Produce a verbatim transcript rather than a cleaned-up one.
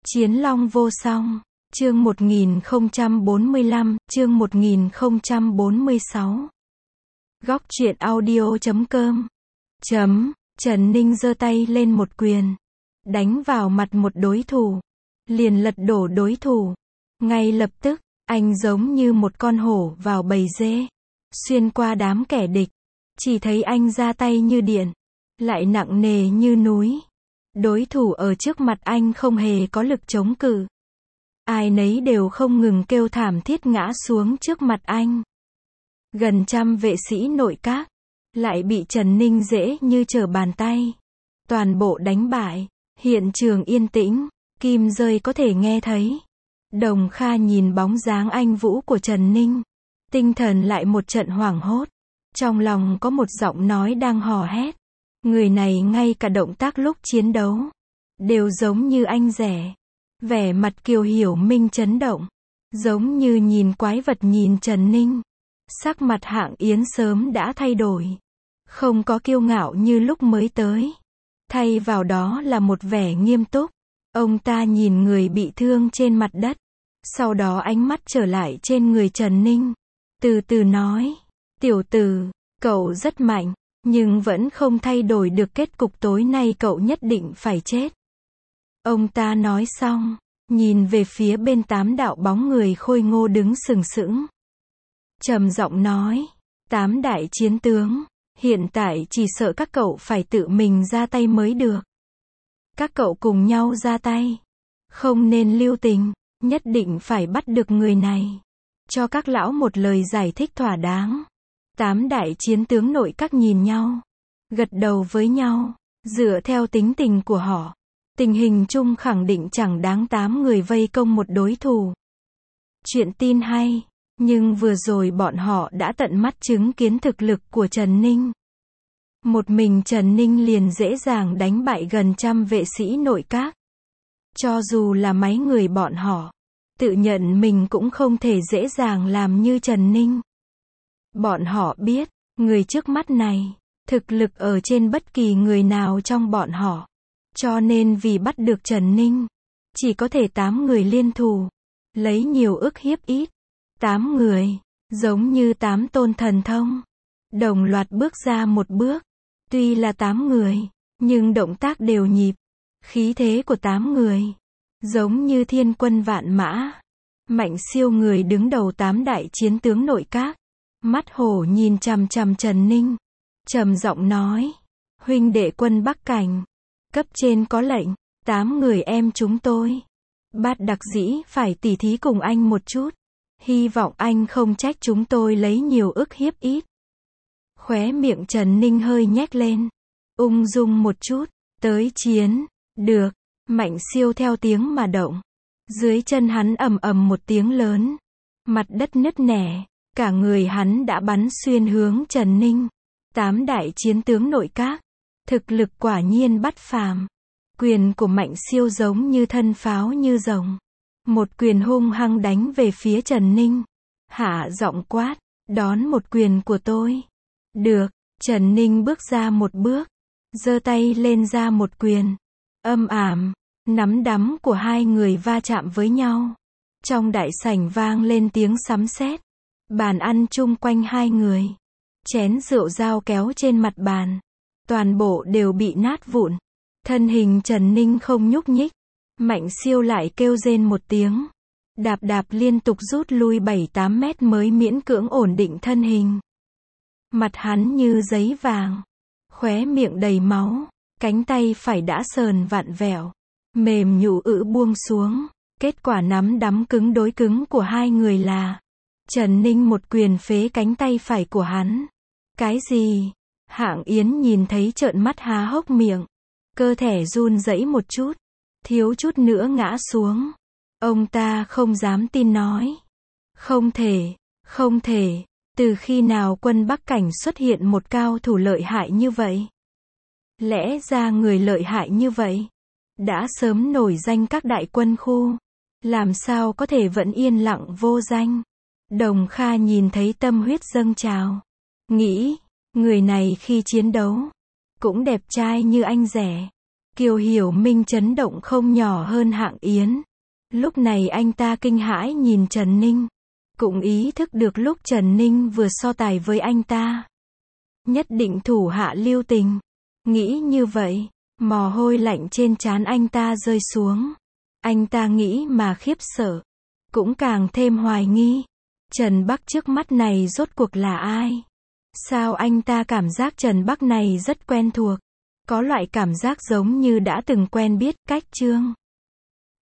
Chiến long vô song. Chương một nghìn không trăm bốn mươi lăm, chương một nghìn không trăm bốn mươi sáu. Góc truyện audio chấm com. Chấm, Trần Ninh giơ tay lên một quyền. Đánh vào mặt một đối thủ. Liền lật đổ đối thủ. Ngay lập tức, anh giống như một con hổ vào bầy dê. Xuyên qua đám kẻ địch. Chỉ thấy anh ra tay như điện. Lại nặng nề như núi. Đối thủ ở trước mặt anh không hề có lực chống cự. Ai nấy đều không ngừng kêu thảm thiết ngã xuống trước mặt anh. Gần trăm vệ sĩ nội các, lại bị Trần Ninh dễ như trở bàn tay. Toàn bộ đánh bại, hiện trường yên tĩnh, kim rơi có thể nghe thấy. Đồng Kha nhìn bóng dáng anh vũ của Trần Ninh. Tinh thần lại một trận hoảng hốt. Trong lòng có một giọng nói đang hò hét. Người này ngay cả động tác lúc chiến đấu đều giống như anh rẻ. Vẻ mặt Kiều Hiểu Minh chấn động. Giống như nhìn quái vật nhìn Trần Ninh. Sắc mặt Hạng Yến sớm đã thay đổi. Không có kiêu ngạo như lúc mới tới. Thay vào đó là một vẻ nghiêm túc. Ông ta nhìn người bị thương trên mặt đất. Sau đó ánh mắt trở lại trên người Trần Ninh. Từ từ nói. Tiểu tử, cậu rất mạnh. Nhưng vẫn không thay đổi được kết cục tối nay cậu nhất định phải chết. Ông ta nói xong, nhìn về phía bên tám đạo bóng người khôi ngô đứng sừng sững. Trầm giọng nói, tám đại chiến tướng, hiện tại chỉ sợ các cậu phải tự mình ra tay mới được. Các cậu cùng nhau ra tay. Không nên lưu tình, nhất định phải bắt được người này. Cho các lão một lời giải thích thỏa đáng. Tám đại chiến tướng nội các nhìn nhau. Gật đầu với nhau. Dựa theo tính tình của họ. Tình hình chung khẳng định chẳng đáng tám người vây công một đối thủ. Chuyện tin hay. Nhưng vừa rồi bọn họ đã tận mắt chứng kiến thực lực của Trần Ninh. Một mình Trần Ninh liền dễ dàng đánh bại gần trăm vệ sĩ nội các. Cho dù là mấy người bọn họ, tự nhận mình cũng không thể dễ dàng làm như Trần Ninh. Bọn họ biết, người trước mắt này, thực lực ở trên bất kỳ người nào trong bọn họ. Cho nên vì bắt được Trần Ninh, chỉ có thể tám người liên thủ, lấy nhiều ức hiếp ít. Tám người, giống như tám tôn thần thông, đồng loạt bước ra một bước. Tuy là tám người, nhưng động tác đều nhịp. Khí thế của tám người, giống như thiên quân vạn mã. Mạnh siêu người đứng đầu tám đại chiến tướng nội các. Mắt hổ nhìn chằm chằm Trần Ninh. Trầm giọng nói. Huynh đệ quân Bắc Cảnh. Cấp trên có lệnh. Tám người em chúng tôi. Bát đặc dĩ phải tỉ thí cùng anh một chút. Hy vọng anh không trách chúng tôi lấy nhiều ức hiếp ít. Khóe miệng Trần Ninh hơi nhếch lên. Ung dung một chút. Tới chiến. Được. Mạnh siêu theo tiếng mà động. Dưới chân hắn ầm ầm một tiếng lớn. Mặt đất nứt nẻ. Cả người hắn đã bắn xuyên hướng Trần Ninh. Tám đại chiến tướng nội các. Thực lực quả nhiên bất phàm. Quyền của Mạnh siêu giống như thân pháo như rồng. Một quyền hung hăng đánh về phía Trần Ninh. Hạ giọng quát. Đón một quyền của tôi. Được. Trần Ninh bước ra một bước. Giơ tay lên ra một quyền. Âm ảm. Nắm đấm của hai người va chạm với nhau. Trong đại sảnh vang lên tiếng sấm sét. Bàn ăn chung quanh hai người. Chén rượu dao kéo trên mặt bàn. Toàn bộ đều bị nát vụn. Thân hình Trần Ninh không nhúc nhích. Mạnh siêu lại kêu rên một tiếng. Đạp đạp liên tục rút lui bảy tám mét mới miễn cưỡng ổn định thân hình. Mặt hắn như giấy vàng. Khóe miệng đầy máu. Cánh tay phải đã sờn vặn vẹo. Mềm nhũ ữ buông xuống. Kết quả nắm đấm cứng đối cứng của hai người là Trần Ninh một quyền phế cánh tay phải của hắn. Cái gì? Hạng Yến nhìn thấy trợn mắt há hốc miệng. Cơ thể run rẩy một chút. Thiếu chút nữa ngã xuống. Ông ta không dám tin nói. Không thể, không thể. Từ khi nào quân Bắc Cảnh xuất hiện một cao thủ lợi hại như vậy? Lẽ ra người lợi hại như vậy đã sớm nổi danh các đại quân khu. Làm sao có thể vẫn yên lặng vô danh? Đồng Kha nhìn thấy tâm huyết dâng trào. Nghĩ, người này khi chiến đấu cũng đẹp trai như anh rẻ. Kiều Hiểu Minh chấn động không nhỏ hơn Hạng Yến. Lúc này anh ta kinh hãi nhìn Trần Ninh. Cũng ý thức được lúc Trần Ninh vừa so tài với anh ta. Nhất định thủ hạ lưu tình. Nghĩ như vậy, mồ hôi lạnh trên trán anh ta rơi xuống. Anh ta nghĩ mà khiếp sợ. Cũng càng thêm hoài nghi. Trần Bắc trước mắt này rốt cuộc là ai? Sao anh ta cảm giác Trần Bắc này rất quen thuộc? Có loại cảm giác giống như đã từng quen biết, cách chương.